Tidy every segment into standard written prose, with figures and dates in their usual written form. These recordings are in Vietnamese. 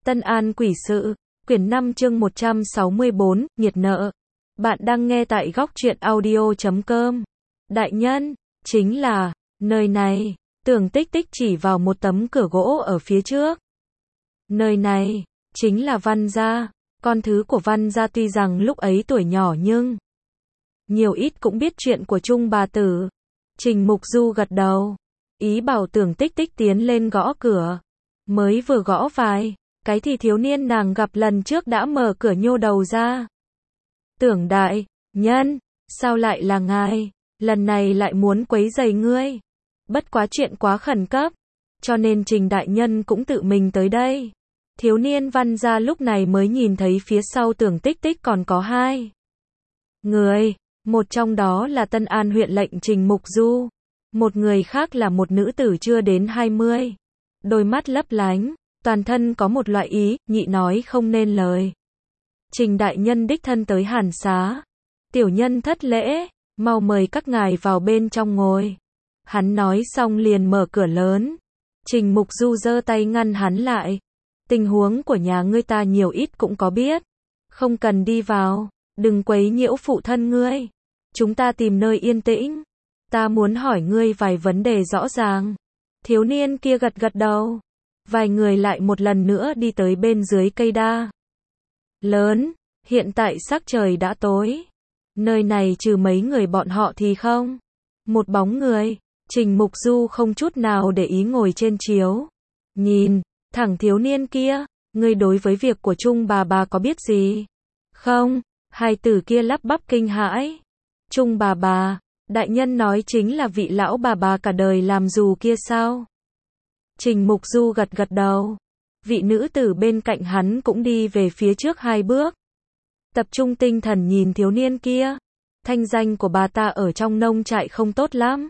Tân An Quỷ Sự, quyển 5 chương 164, Nhiệt nợ. Bạn đang nghe tại góc truyện audio.com. Đại nhân, chính là, nơi này, Tưởng Tích Tích chỉ vào một tấm cửa gỗ ở phía trước. Nơi này, chính là Văn gia, con thứ của Văn gia tuy rằng lúc ấy tuổi nhỏ nhưng nhiều ít cũng biết chuyện của Trung bà tử. Trình Mục Du gật đầu, ý bảo Tưởng Tích Tích tiến lên gõ cửa. Mới vừa gõ vài cái thì thiếu niên nàng gặp lần trước đã mở cửa nhô đầu ra. Tưởng đại nhân, sao lại là ngài? Lần này lại muốn quấy rầy ngươi. Bất quá chuyện quá khẩn cấp, cho nên Trình đại nhân cũng tự mình tới đây. Thiếu niên Văn gia lúc này mới nhìn thấy phía sau Tưởng Tích Tích còn có hai người, một trong đó là Tân An huyện lệnh Trình Mục Du, một người khác là một nữ tử chưa đến 20, đôi mắt lấp lánh, toàn thân có một loại ý nhị nói không nên lời. Trình đại nhân đích thân tới Hàn Xá, tiểu nhân thất lễ, mau mời các ngài vào bên trong ngồi. Hắn nói xong liền mở cửa lớn. Trình Mục Du giơ tay ngăn hắn lại. Tình huống của nhà ngươi ta nhiều ít cũng có biết, không cần đi vào, đừng quấy nhiễu phụ thân ngươi. Chúng ta tìm nơi yên tĩnh. Ta muốn hỏi ngươi vài vấn đề rõ ràng. Thiếu niên kia gật gật đầu. Vài người lại một lần nữa đi tới bên dưới cây đa lớn. Hiện tại sắc trời đã tối. Nơi này trừ mấy người bọn họ thì không một bóng người. Trình Mục Du không chút nào để ý ngồi trên chiếu, nhìn thẳng thiếu niên kia. Ngươi đối với việc của Trung bà có biết gì không? Hai tử kia lắp bắp kinh hãi. Trung bà, đại nhân nói chính là vị lão bà cả đời làm dù kia sao? Trình Mục Du gật gật đầu. Vị nữ tử bên cạnh hắn cũng đi về phía trước hai bước. Tập trung tinh thần nhìn thiếu niên kia. Thanh danh của bà ta ở trong nông trại không tốt lắm.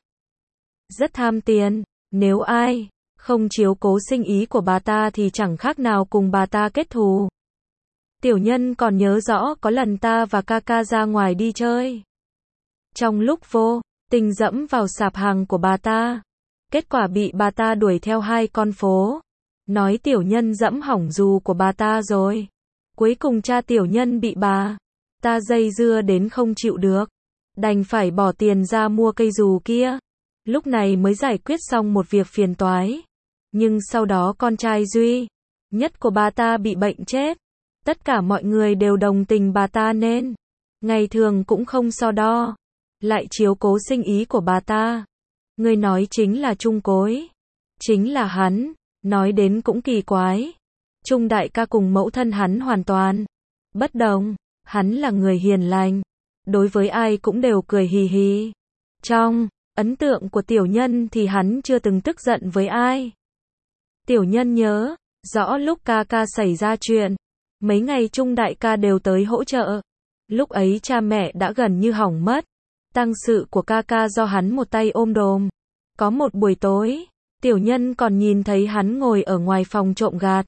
Rất tham tiền. Nếu ai không chiếu cố sinh ý của bà ta thì chẳng khác nào cùng bà ta kết thù. Tiểu nhân còn nhớ rõ có lần ta và ca ca ra ngoài đi chơi. Trong lúc vô tình dẫm vào sạp hàng của bà ta. Kết quả bị bà ta đuổi theo hai con phố. Nói tiểu nhân dẫm hỏng dù của bà ta rồi. Cuối cùng cha tiểu nhân bị bà ta dây dưa đến không chịu được. Đành phải bỏ tiền ra mua cây dù kia. Lúc này mới giải quyết xong một việc phiền toái. Nhưng sau đó con trai duy nhất của bà ta bị bệnh chết. Tất cả mọi người đều đồng tình bà ta nên ngày thường cũng không so đo, lại chiếu cố sinh ý của bà ta. Người nói chính là Trung Cối. Chính là hắn. Nói đến cũng kỳ quái. Trung đại ca cùng mẫu thân hắn hoàn toàn bất đồng. Hắn là người hiền lành, đối với ai cũng đều cười hì hì. Trong ấn tượng của tiểu nhân thì hắn chưa từng tức giận với ai. Tiểu nhân nhớ rõ lúc ca ca xảy ra chuyện, mấy ngày Trung đại ca đều tới hỗ trợ. Lúc ấy cha mẹ đã gần như hỏng mất. Tang sự của ca ca do hắn một tay ôm đồm. Có một buổi tối, tiểu nhân còn nhìn thấy hắn ngồi ở ngoài phòng trộm gạt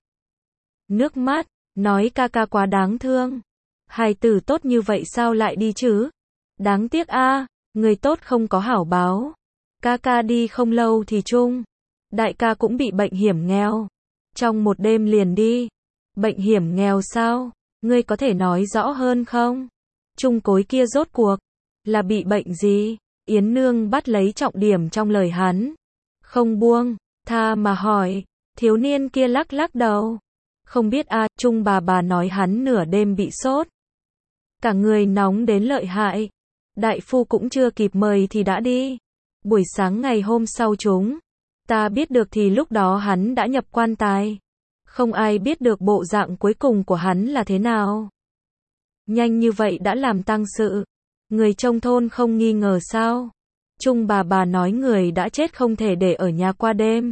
nước mắt, nói ca ca quá đáng thương. Hài tử tốt như vậy sao lại đi chứ? Đáng tiếc a, người tốt không có hảo báo. Ca ca đi không lâu thì Trung đại ca cũng bị bệnh hiểm nghèo. Trong một đêm liền đi. Bệnh hiểm nghèo sao? Ngươi có thể nói rõ hơn không? Trung Cối kia rốt cuộc là bị bệnh gì? Yến Nương bắt lấy trọng điểm trong lời hắn, không buông tha mà hỏi. Thiếu niên kia lắc lắc đầu. Không biết a, Trung bà nói hắn nửa đêm bị sốt. Cả người nóng đến lợi hại. Đại phu cũng chưa kịp mời thì đã đi. Buổi sáng ngày hôm sau chúng ta biết được thì lúc đó hắn đã nhập quan tài. Không ai biết được bộ dạng cuối cùng của hắn là thế nào. Nhanh như vậy đã làm tang sự. Người trong thôn không nghi ngờ sao? Trung bà nói người đã chết không thể để ở nhà qua đêm.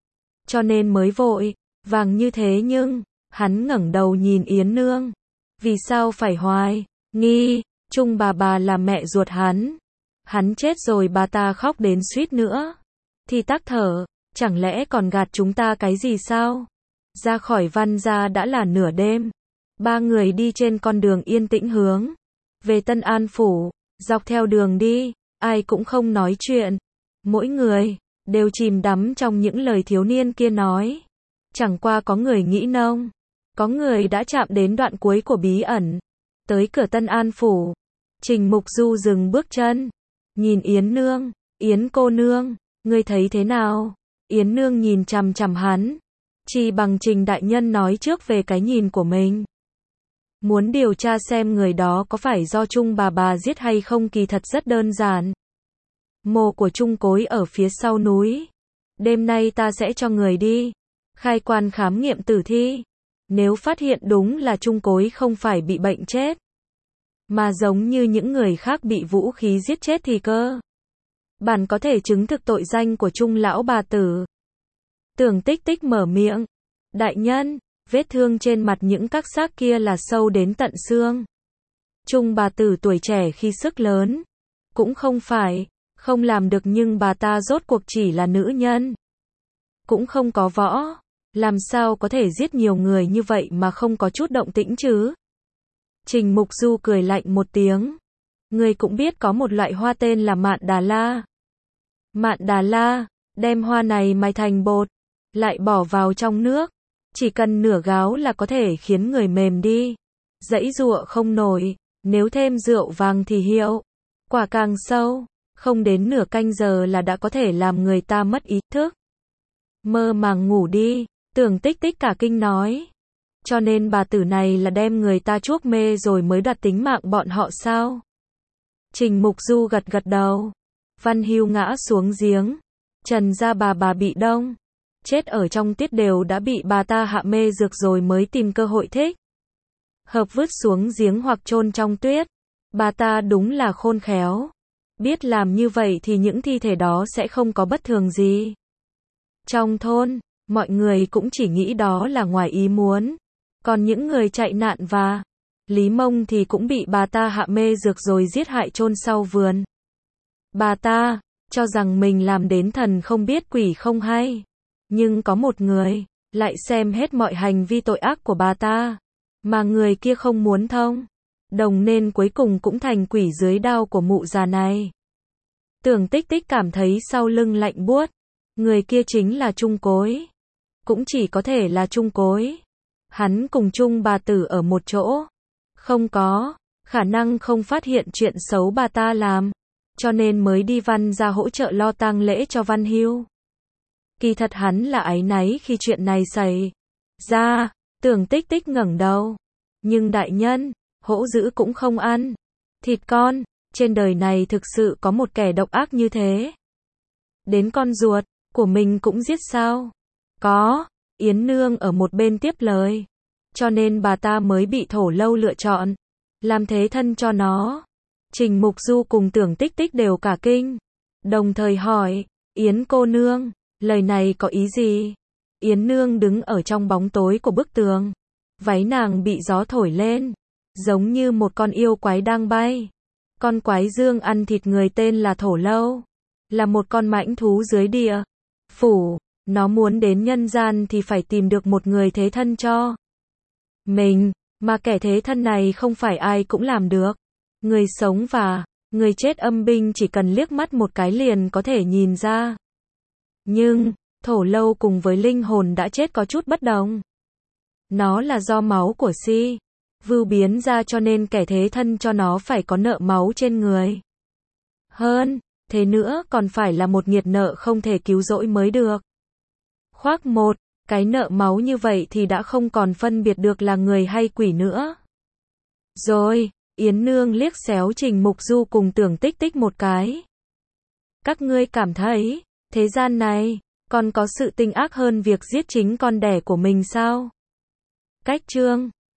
Cho nên mới vội vàng như thế nhưng hắn ngẩng đầu nhìn Yến Nương. Vì sao phải hoài nghi Trung bà là mẹ ruột hắn? Hắn chết rồi bà ta khóc đến suýt nữa thì tắc thở. Chẳng lẽ còn gạt chúng ta cái gì sao? Ra khỏi Văn gia đã là nửa đêm. Ba người đi trên con đường yên tĩnh hướng về Tân An phủ. Dọc theo đường đi, ai cũng không nói chuyện. Mỗi người đều chìm đắm trong những lời thiếu niên kia nói. Chẳng qua có người nghĩ nông Có người đã chạm đến đoạn cuối của bí ẩn. Tới cửa Tân An Phủ. Trình Mục Du dừng bước chân. Nhìn Yến Nương. Yến cô nương, ngươi thấy thế nào? Yến Nương nhìn chằm chằm hắn. Chỉ bằng Trình đại nhân nói trước về cái nhìn của mình. Muốn điều tra xem người đó có phải do Trung bà giết hay không kỳ thật rất đơn giản. Mộ của Trung Cối ở phía sau núi. Đêm nay ta sẽ cho người đi. Khai quan khám nghiệm tử thi. Nếu phát hiện đúng là Trung Cối không phải bị bệnh chết. Mà giống như những người khác bị vũ khí giết chết thì cơ. Bản có thể chứng thực tội danh của Trung lão bà tử. Tưởng Tích Tích mở miệng. Đại nhân, vết thương trên mặt những các xác kia là sâu đến tận xương. Trung bà tử tuổi trẻ khi sức lớn. Cũng không phải, không làm được nhưng bà ta rốt cuộc chỉ là nữ nhân. Cũng không có võ. Làm sao có thể giết nhiều người như vậy mà không có chút động tĩnh chứ? Trình Mục Du cười lạnh một tiếng. Người cũng biết có một loại hoa tên là mạn đà la. Mạn đà la, đem hoa này mài thành bột, lại bỏ vào trong nước. Chỉ cần nửa gáo là có thể khiến người mềm đi. Giãy giụa không nổi, nếu thêm rượu vàng thì hiệu quả càng sâu. Không đến nửa canh giờ là đã có thể làm người ta mất ý thức. Mơ màng ngủ đi, Tưởng Tích Tích cả kinh nói. Cho nên bà tử này là đem người ta chuốc mê rồi mới đoạt tính mạng bọn họ sao? Trình Mục Du gật gật đầu. Văn Hưu ngã xuống giếng. Trần gia bà bị đông. Chết ở trong tiết đều đã bị bà ta hạ mê dược rồi mới tìm cơ hội thích hợp vứt xuống giếng hoặc chôn trong tuyết. Bà ta đúng là khôn khéo. Biết làm như vậy thì những thi thể đó sẽ không có bất thường gì. Trong thôn, mọi người cũng chỉ nghĩ đó là ngoài ý muốn. Còn những người chạy nạn và Lý Mông thì cũng bị bà ta hạ mê dược rồi giết hại chôn sau vườn. Bà ta cho rằng mình làm đến thần không biết quỷ không hay. Nhưng có một người lại xem hết mọi hành vi tội ác của bà ta. Mà người kia không muốn thông đồng nên cuối cùng cũng thành quỷ dưới đao của mụ già này. Tưởng Tích Tích cảm thấy sau lưng lạnh buốt. Người kia chính là Trung Cối. Cũng chỉ có thể là Trung Cối. Hắn cùng Trung bà tử ở một chỗ. Không có khả năng không phát hiện chuyện xấu bà ta làm. Cho nên mới đi Văn ra hỗ trợ lo tang lễ cho Văn Hưu. Kỳ thật hắn là áy náy khi chuyện này xảy ra. Tưởng Tích Tích ngẩng đầu. Nhưng đại nhân, hổ dữ cũng không ăn thịt con. Trên đời này thực sự có một kẻ độc ác như thế. Đến con ruột của mình cũng giết sao? Có. Yến Nương ở một bên tiếp lời. Cho nên bà ta mới bị Thổ Lâu lựa chọn làm thế thân cho nó. Trình Mục Du cùng Tưởng Tích Tích đều cả kinh. Đồng thời hỏi, Yến cô nương, lời này có ý gì? Yến Nương đứng ở trong bóng tối của bức tường. Váy nàng bị gió thổi lên. Giống như một con yêu quái đang bay. Con quái dương ăn thịt người tên là Thổ Lâu. Là một con mãnh thú dưới địa phủ. Nó muốn đến nhân gian thì phải tìm được một người thế thân cho mình. Mà kẻ thế thân này không phải ai cũng làm được. Người sống và người chết âm binh chỉ cần liếc mắt một cái liền có thể nhìn ra. Nhưng, Thổ Lâu cùng với linh hồn đã chết có chút bất đồng. Nó là do máu của Si Vưu biến ra cho nên kẻ thế thân cho nó phải có nợ máu trên người. Hơn thế nữa còn phải là một nghiệt nợ không thể cứu rỗi mới được. Khoác một cái nợ máu như vậy thì đã không còn phân biệt được là người hay quỷ nữa. Rồi, Yến Nương liếc xéo Trình Mục Du cùng Tưởng Tích Tích một cái. Các ngươi cảm thấy, thế gian này, còn có sự tình ác hơn việc giết chính con đẻ của mình sao? Cách chương